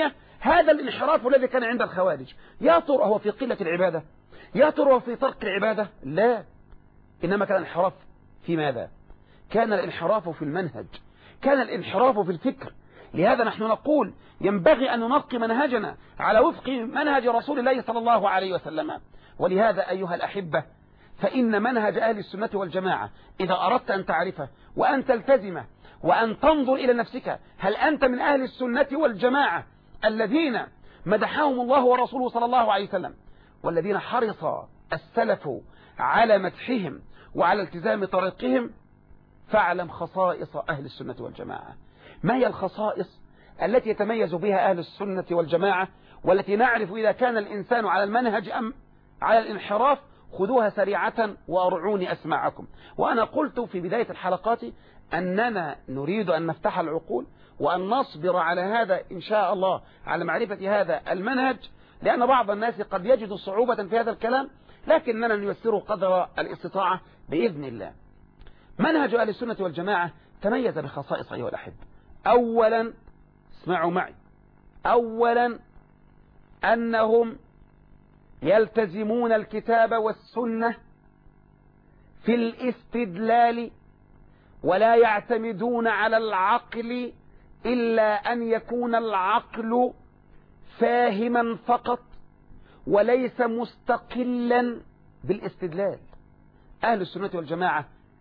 هذا الانحراف الذي كان عند الخوارج يا ترى هو في قلة العبادة؟ يا ترى هو في ترك العبادة؟ لا، إنما كان الانحراف في ماذا؟ كان الانحراف في المنهج، كان الانحراف في الفكر. لهذا نحن نقول ينبغي أن ننقي منهجنا على وفق منهج رسول الله صلى الله عليه وسلم. ولهذا أيها الأحبة، فإن منهج أهل السنة والجماعة إذا أردت أن تعرفه وأن تلتزمه وأن تنظر إلى نفسك، هل أنت من أهل السنة والجماعة الذين مدحهم الله ورسوله صلى الله عليه وسلم، والذين حرص السلف على مدحهم وعلى التزام طريقهم، فاعلم خصائص أهل السنة والجماعة. ما هي الخصائص التي يتميز بها أهل السنة والجماعة، والتي نعرف إذا كان الإنسان على المنهج أم على الانحراف؟ خذوها سريعة وأرعوني أسمعكم. وأنا قلت في بداية الحلقات أننا نريد أن نفتح العقول وأن نصبر على هذا إن شاء الله، على معرفة هذا المنهج، لأن بعض الناس قد يجد صعوبة في هذا الكلام، لكننا نيسره قدر الاستطاعة بإذن الله. منهج أهل السنة والجماعة تميز بخصائص أيها الأحب. أولا، اسمعوا معي، أولا أنهم يلتزمون الكتاب والسنة في الاستدلال، ولا يعتمدون على العقل إلا أن يكون العقل فاهما فقط وليس مستقلا بالاستدلال. أهل السنة والجماعة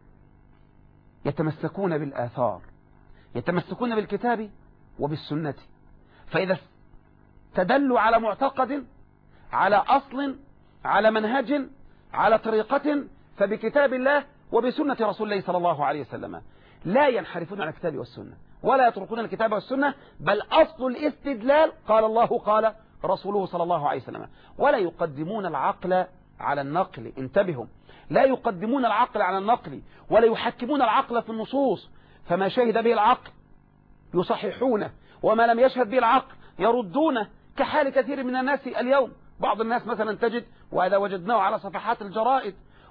يتمسكون بالآثار، يتمسكون بالكتاب وبالسنة، فإذا تدلوا على معتقد، على أصل، على منهج، على طريقة، فبكتاب الله وبسنة رسول الله صلى الله عليه وسلم. لا ينحرفون عن الكتاب والسنة ولا يتركون الكتاب والسنة، بل أصل الاستدلال قال الله قال رسوله صلى الله عليه وسلم. ولا يقدمون العقل على النقل، انتبهوا، لا يقدمون العقل على النقل ولا يحكمون العقل في النصوص، فما شهد به العقل يصححونه، وما لم يشهد به العقل يردونه، كحال كثير من الناس اليوم. بعض الناس مثلا تجد، وهذا وجدناه على صفحات الجرائد،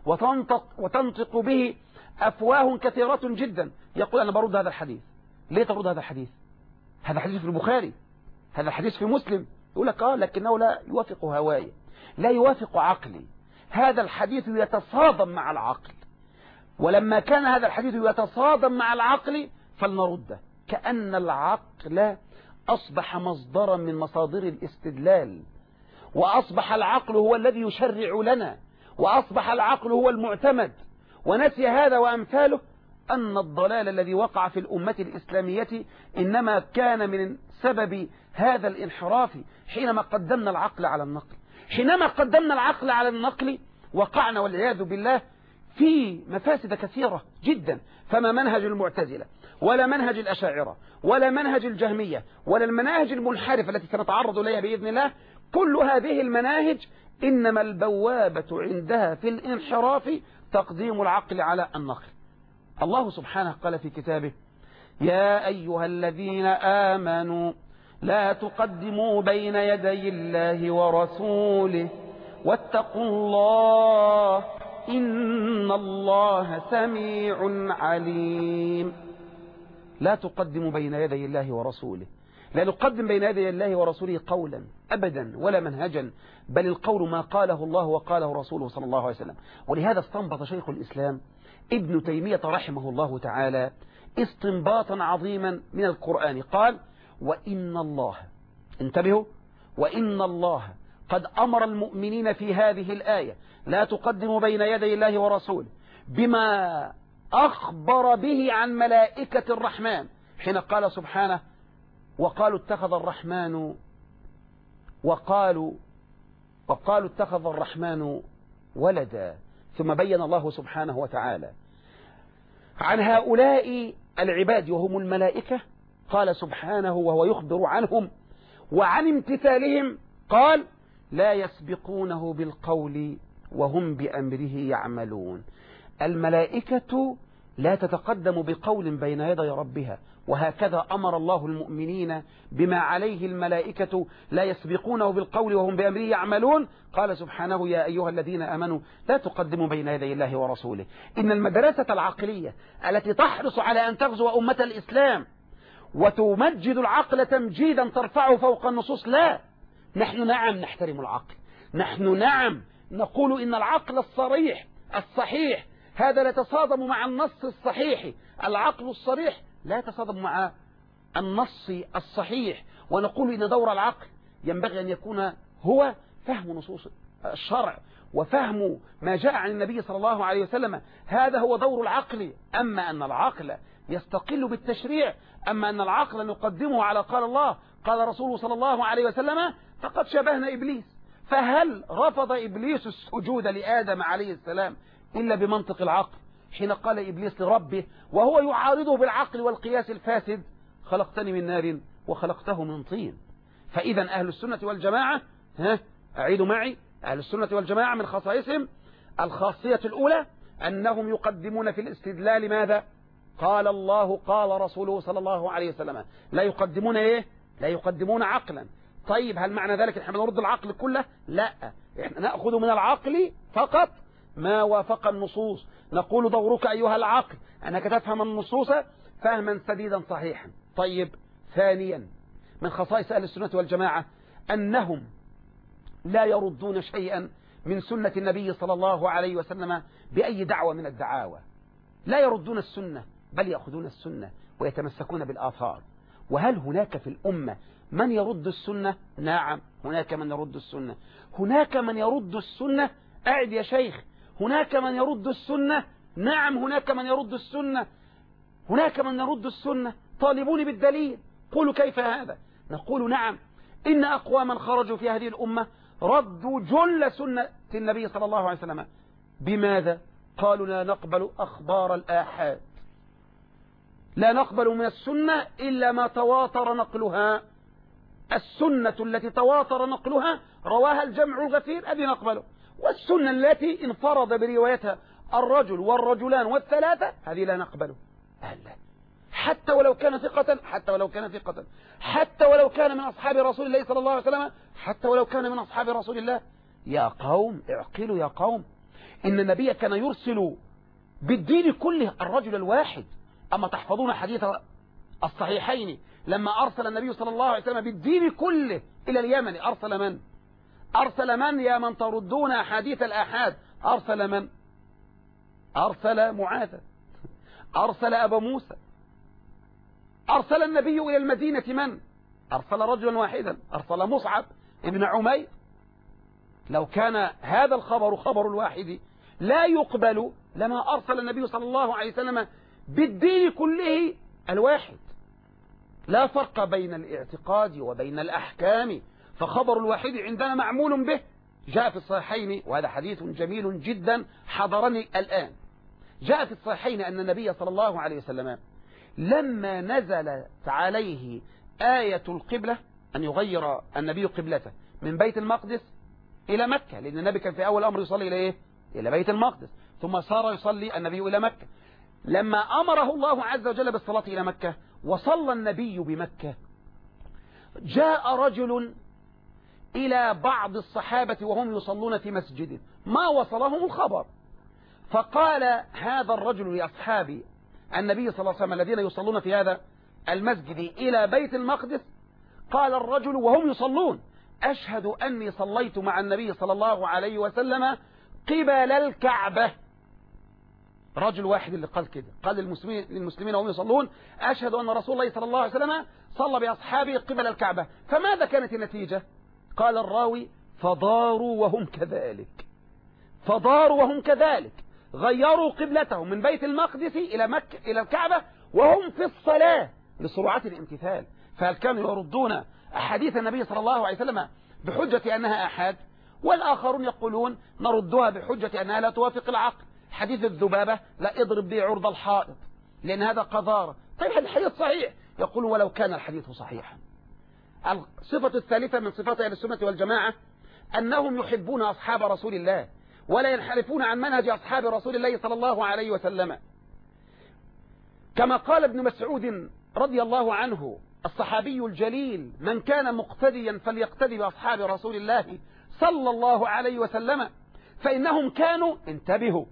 وتنطق به أفواه كثيرة جدا، يقول أنا برد هذا الحديث. ليه ترد هذا الحديث؟ هذا حديث في البخاري، هذا حديث في مسلم. يقول لك لكنه لا يوافق هواي، لا يوافق عقلي، هذا الحديث يتصادم مع العقل. ولما كان هذا الحديث يتصادم مع العقل فلنرده، كأن العقل أصبح مصدرا من مصادر الاستدلال، وأصبح العقل هو الذي يشرع لنا، وأصبح العقل هو المعتمد. ونسي هذا وأمثاله أن الضلال الذي وقع في الأمة الإسلامية إنما كان من سبب هذا الانحراف، حينما قدمنا العقل على النقل. حينما قدمنا العقل على النقل وقعنا والعياذ بالله في مفاسد كثيرة جدا. فما منهج المعتزلة ولا منهج الأشاعرة ولا منهج الجهمية ولا المناهج المنحرفة التي سنتعرض إليها بإذن الله، كل هذه المناهج إنما البوابة عندها في الانحراف تقديم العقل على النقل. الله سبحانه قال في كتابه: يا أيها الذين آمنوا لا تقدموا بين يدي الله ورسوله واتقوا الله إن الله سميع عليم. لا تقدموا بين يدي الله ورسوله، لا نقدم بين يدي الله ورسوله قولا أبدا ولا منهجا، بل القول ما قاله الله وقاله رسوله صلى الله عليه وسلم. ولهذا استنبط شيخ الإسلام ابن تيمية رحمه الله تعالى استنباطا عظيما من القرآن، قال: وإن الله، انتبهوا، وإن الله قد أمر المؤمنين في هذه الآية لا تقدموا بين يدي الله ورسوله بما أخبر به عن ملائكة الرحمن، حين قال سبحانه: وقالوا اتخذ الرحمن وقالوا اتخذ الرحمن ولدا. ثم بين الله سبحانه وتعالى عن هؤلاء العباد وهم الملائكة، قال سبحانه وهو يخبر عنهم وعن امتثالهم، قال: لا يسبقونه بالقول وهم بأمره يعملون. الملائكة لا تتقدم بقول بين يدي ربها، وهكذا أمر الله المؤمنين بما عليه الملائكة لا يسبقونه بالقول وهم بأمره يعملون. قال سبحانه: يا أيها الذين آمنوا لا تقدموا بين يدي الله ورسوله. إن المدرسة العقلية التي تحرص على أن تغزو أمة الإسلام وتمجد العقل تمجيدا ترفعه فوق النصوص. لا، نحن نعم نحترم العقل، نحن نعم نقول إن العقل الصحيح هذا لا يتصادم مع النص الصحيح. العقل الصريح لا يتصادم مع النص الصحيح، ونقول إن دور العقل ينبغي أن يكون هو فهم نصوص الشرع وفهم ما جاء عن النبي صلى الله عليه وسلم. هذا هو دور العقل. أما أن العقل يستقل بالتشريع، أما أن العقل نقدمه على قال الله قال رسوله صلى الله عليه وسلم، فقد شبهنا إبليس. فهل رفض إبليس السجود لآدم عليه السلام إلا بمنطق العقل حين قال إبليس لربه وهو يعارضه بالعقل والقياس الفاسد: خلقتني من نار وخلقته من طين؟ فإذا أهل السنة والجماعة، أعيدوا معي، أهل السنة والجماعة من خصائصهم الخاصية الأولى أنهم يقدمون في الاستدلال ماذا؟ قال الله قال رسوله صلى الله عليه وسلم. لا يقدمون إيه؟ لا يقدمون عقلا. طيب هل معنى ذلك نحن نرد العقل كله؟ لا، احنا نأخذ من العقل فقط ما وافق النصوص. نقول دورك أيها العقل أنك تفهم النصوص فهما سديدا صحيحا. طيب، ثانيا من خصائص أهل السنة والجماعة أنهم لا يردون شيئا من سنة النبي صلى الله عليه وسلم بأي دعوة من الدعاوى. لا يردون السنة، بل يأخذون السنة ويتمسكون بالآثار. وهل هناك في الأمة من يرد السنة؟ نعم، هناك من يرد السنة. هناك من يرد السنة. أعد يا شيخ، هناك من يرد السنة. نعم، هناك من يرد السنة. هناك من يرد السنة. طالبوني بالدليل، قولوا كيف هذا؟ نقول نعم، إن أقواما خرجوا في هذه الأمة ردوا جل سنة النبي صلى الله عليه وسلم. بماذا؟ قالوا لا نقبل أخبار الآحاد، لا نقبل من السنة إلا ما تواتر نقلها. السنة التي تواتر نقلها رواها الجمع الغفير هذه نقبله، والسنة التي انفرد بروايتها الرجل والرجلان والثلاثة هذه لا نقبله. أهلا، حتى ولو كان ثقة، حتى ولو كان ثقة، حتى ولو كان من أصحاب رسول الله صلى الله عليه وسلم، حتى ولو كان من أصحاب رسول الله. يا قوم اعقلوا، يا قوم، إن النبي كان يرسل بالدين كله الرجل الواحد. أما تحفظون حديث الصحيحين لما أرسل النبي صلى الله عليه وسلم بالدين كله إلى اليمن، أرسل من؟ أرسل من يا من تردون حديث الآحاد؟ أرسل من؟ أرسل معاذ، أرسل أبا موسى. أرسل النبي إلى المدينة من؟ أرسل رجلا واحدا، أرسل مصعب ابن عمير. لو كان هذا الخبر خبر الواحد لا يقبل لما أرسل النبي صلى الله عليه وسلم بالدين كله الواحد. لا فرق بين الاعتقاد وبين الأحكام، فخبر الواحد عندنا معمول به. جاء في الصحيحين، وهذا حديث جميل جدا حضرني الآن، جاء في الصحيحين أن النبي صلى الله عليه وسلم لما نزلت عليه آية القبلة أن يغير النبي قبلته من بيت المقدس إلى مكة، لأن النبي كان في أول أمر يصلي إلى إيه؟ إلى بيت المقدس، ثم صار يصلي النبي إلى مكة. لما أمره الله عز وجل بالصلاة إلى مكة وصلى النبي بمكة، جاء رجل إلى بعض الصحابة وهم يصلون في مسجد ما وصلهم الخبر، فقال هذا الرجل لأصحاب النبي صلى الله عليه وسلم الذين يصلون في هذا المسجد إلى بيت المقدس، قال الرجل وهم يصلون: أشهد أني صليت مع النبي صلى الله عليه وسلم قبل الكعبة. رجل واحد اللي قال كده، قال للمسلمين وهم يصلون: أشهد أن رسول الله صلى الله عليه وسلم صلى بأصحابه قبل الكعبة. فماذا كانت النتيجة؟ قال الراوي: فضاروا وهم كذلك، فضاروا وهم كذلك، غيروا قبلتهم من بيت المقدس إلى مكة إلى الكعبة وهم في الصلاة لسرعة الامتثال. فهل كانوا يردون أحاديث النبي صلى الله عليه وسلم بحجة أنها أحاد؟ والآخرون يقولون نردها بحجة أنها لا توافق العقل. حديث الذبابة لا اضرب به عرض الحائط لأن هذا قذارة. طيب هذا الحديث صحيح، يقولون ولو كان الحديث صحيحا. الصفة الثالثة من صفات أهل السنة والجماعة أنهم يحبون أصحاب رسول الله ولا ينحرفون عن منهج أصحاب رسول الله صلى الله عليه وسلم، كما قال ابن مسعود رضي الله عنه الصحابي الجليل: من كان مقتديا فليقتدي بأصحاب رسول الله صلى الله عليه وسلم فإنهم كانوا، انتبهوا،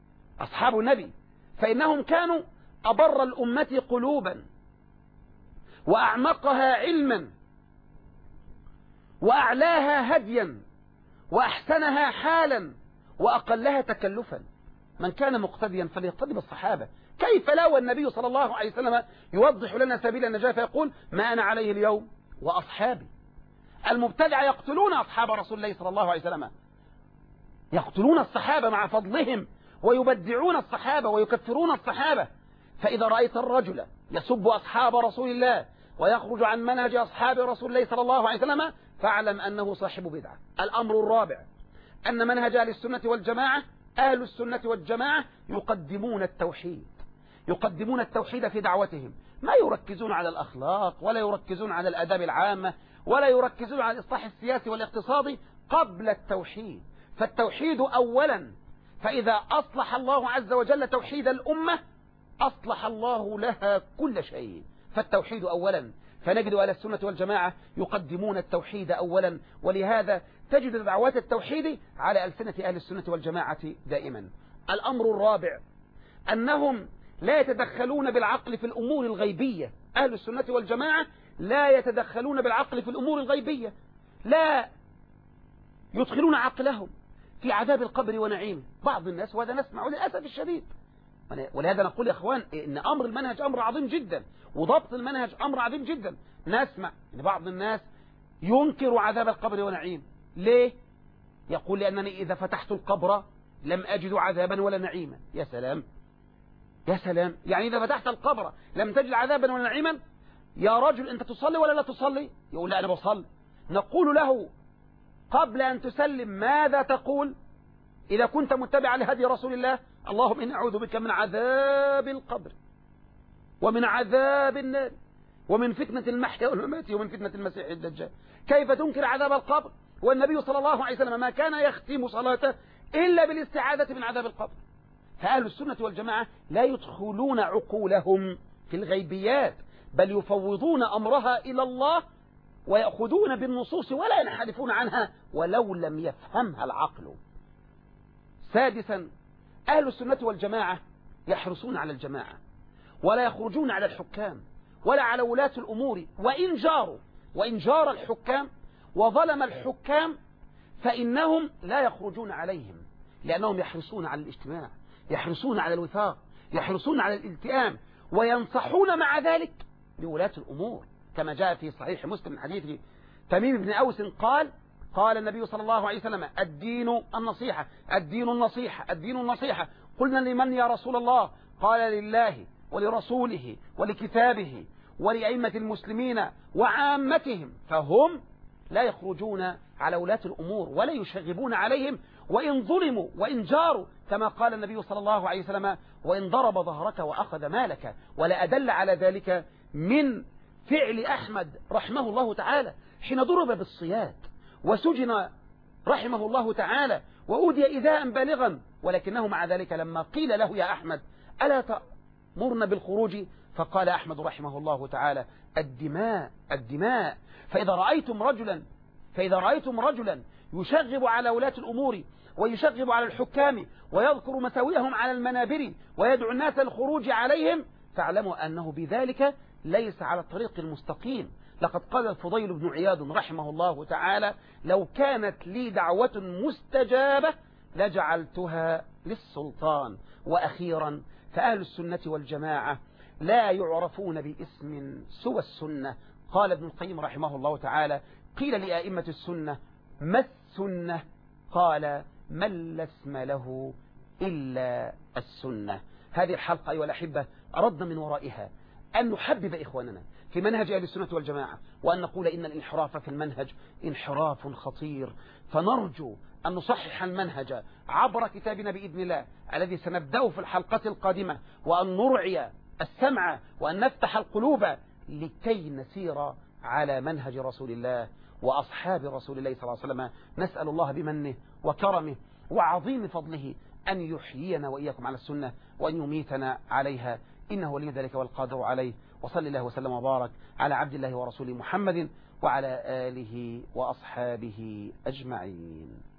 أصحاب النبي، فإنهم كانوا أبر الأمة قلوبا وأعمقها علما وأعلاها هديا وأحسنها حالا وأقلها تكلفا. من كان مقتديا فليقتدي بالصحابة. كيف لا والنبي صلى الله عليه وسلم يوضح لنا سبيل النجاة فيقول ما أنا عليه اليوم وأصحابي. المبتدع يقتلون أصحاب رسول الله صلى الله عليه وسلم، يقتلون الصحابة مع فضلهم ويبدعون الصحابة ويكفرون الصحابة. فإذا رأيت الرجل يسب أصحاب رسول الله ويخرج عن منهج أصحاب رسول الله صلى الله عليه وسلم فاعلم أنه صاحب بدعة. الأمر الرابع أن منهج أهل السنة والجماعة، أهل السنة والجماعة يقدمون التوحيد، يقدمون التوحيد في دعوتهم، ما يركزون على الأخلاق ولا يركزون على الآداب العامة ولا يركزون على الإصلاح السياسي والاقتصادي قبل التوحيد. فالتوحيد أولا، فإذا أصلح الله عز وجل توحيد الأمة أصلح الله لها كل شيء. فالتوحيد أولا، فنجد أهل السنة والجماعة يقدمون التوحيد أولا، ولهذا تجد دعوات التوحيد على ألسنة أهل السنة والجماعة دائما. الأمر الرابع أنهم لا يتدخلون بالعقل في الأمور الغيبية. أهل السنة والجماعة لا يتدخلون بالعقل في الأمور الغيبية، لا يدخلون عقلهم في عذاب القبر ونعيمه. بعض الناس، وهذا نسمع للأسف الشديد، ولهذا نقول يا أخوان إن أمر المنهج أمر عظيم جدا، وضبط المنهج أمر عظيم جدا. نسمع إن بعض الناس ينكر عذاب القبر ونعيم. ليه؟ يقول لأنني إذا فتحت القبر لم أجد عذابا ولا نعيما. يا سلام يا سلام، يعني إذا فتحت القبر لم تجد عذابا ولا نعيما؟ يا رجل أنت تصلي ولا لا تصلي؟ يقول لا أنا بصلي. نقول له قبل أن تسلم ماذا تقول إذا كنت متبعا لهدي رسول الله؟ اللهم إني أعوذ بك من عذاب القبر ومن عذاب النار ومن فتنة المحيا والممات ومن فتنة المسيح الدجال. كيف تنكر عذاب القبر والنبي صلى الله عليه وسلم ما كان يختم صلاته إلا بالاستعاذة من عذاب القبر؟ فأهل السنة والجماعة لا يدخلون عقولهم في الغيبيات، بل يفوضون أمرها إلى الله ويأخذون بالنصوص ولا ينحرفون عنها ولو لم يفهمها العقل. سادسا أهل السنة والجماعة يحرصون على الجماعة ولا يخرجون على الحكام ولا على ولاة الأمور، وإن جار الحكام وظلم الحكام فإنهم لا يخرجون عليهم، لأنهم يحرصون على الاجتماع، يحرصون على الوفاق، يحرصون على الالتئام، وينصحون مع ذلك لولاة الأمور، كما جاء في صحيح مسلم من حديث تميم بن أوس قال النبي صلى الله عليه وسلم الدين النصيحة، الدين النصيحة، الدين النصيحة. قلنا لمن يا رسول الله؟ قال لله ولرسوله ولكتابه ولأئمة المسلمين وعامتهم، فهم لا يخرجون على ولاة الأمور ولا يشغبون عليهم وإن ظلموا وإن جاروا، كما قال النبي صلى الله عليه وسلم وإن ضرب ظهرك وأخذ مالك. ولا أدل على ذلك من فعل أحمد رحمه الله تعالى حين ضرب بالصياد وسجن رحمه الله تعالى وأودي إيذاء بالغا، ولكنه مع ذلك لما قيل له يا أحمد ألا تأمرنا بالخروج؟ فقال أحمد رحمه الله تعالى الدماء الدماء. فإذا رأيتم رجلا يشغب على ولاة الأمور ويشغب على الحكام ويذكر مساوئهم على المنابر ويدعو الناس الخروج عليهم، فاعلموا أنه بذلك ليس على الطريق المستقيم. لقد قال الفضيل بن عياض رحمه الله تعالى لو كانت لي دعوة مستجابة لجعلتها للسلطان. وأخيرا فأهل السنة والجماعة لا يعرفون باسم سوى السنة. قال ابن القيم رحمه الله تعالى قيل لأئمة السنة ما السنة؟ قال من لا اسم له إلا السنة. هذه الحلقة أيها الأحبة أردنا من ورائها أن نحبب إخواننا في منهج أهل السنة والجماعة، وأن نقول إن الانحراف في المنهج انحراف خطير، فنرجو أن نصحح المنهج عبر كتابنا بإذن الله الذي سنبدأه في الحلقة القادمة، وأن نرعي السمع وأن نفتح القلوب لكي نسير على منهج رسول الله وأصحاب رسول الله صلى الله عليه وسلم. نسأل الله بمنه وكرمه وعظيم فضله أن يحيينا وإياكم على السنة وأن يميتنا عليها، إنه ولي ذلك والقادر عليه. وصلى الله وسلم وبارك على عبد الله ورسوله محمد وعلى آله وأصحابه أجمعين.